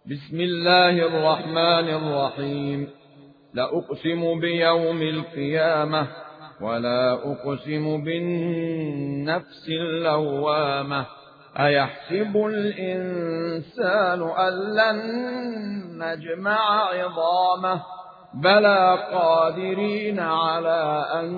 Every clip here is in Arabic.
بسم الله الرحمن الرحيم. لأقسم بيوم القيامة ولا أقسم بالنفس اللوامة. أيحسب الإنسان أن لن نجمع عظامه بلى قادرين على أن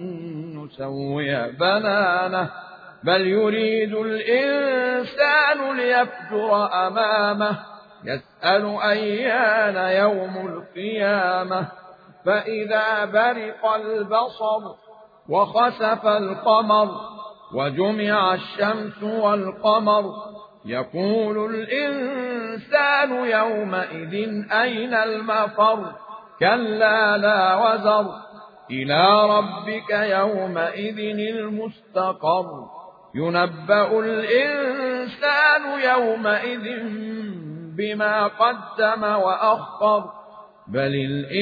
نسوي بنانه بل يريد الإنسان ليفجر أمامه يسأل أيان يوم القيامة فإذا برق البصر وخسف القمر وجمع الشمس والقمر يقول الإنسان يومئذ أين المفر كلا لا وزر إلى ربك يومئذ المستقر ينبأ الإنسان يومئذ بما قدم وأخر بل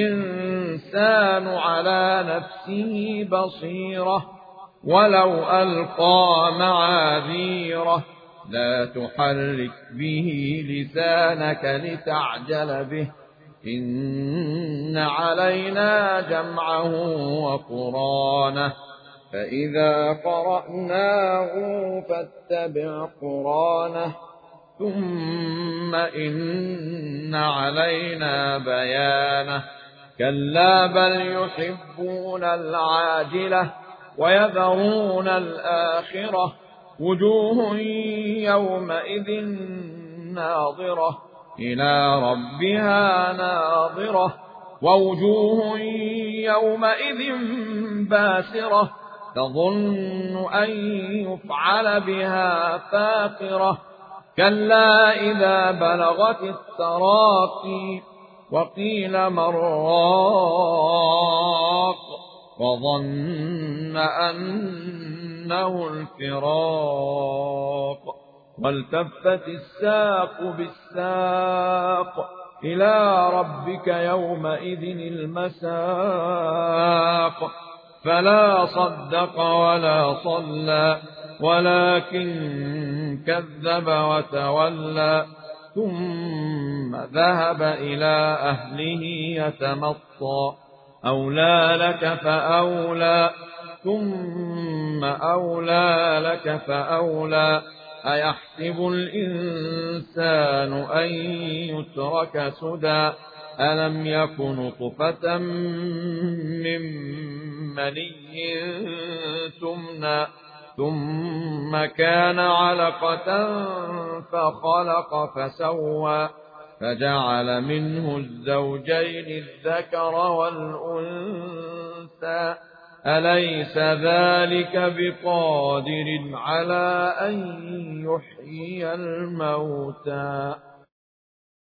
الإنسان على نفسه بصيرة ولو ألقى معاذيره لا تحرك به لسانك لتعجل به إن علينا جمعه وقرانه فإذا قرأناه فاتبع قرانه ثم إن علينا بيانه كلا بل يحبون العاجلة ويذرون الآخرة وجوه يومئذ ناظرة إلى ربها ناظرة ووجوه يومئذ باسرة تظن أن يفعل بها فاقرة كلا إذا بلغت التراقي وقيل من راق وظن أنه الفراق والتفت الساق بالساق إلى ربك يومئذ المساق فلا صدق ولا صلى ولكن كذب وتولى ثم ذهب إلى أهله يتمطى أولى لك فأولى ثم أولى لك فأولى أيحسب الإنسان أن يترك سدى ألم يكن نطفة من مني تمنى ثم كان علقة فخلق فسوى فجعل منه الزوجين الذكر والأنثى أليس ذلك بقادر على أن يحيي الموتى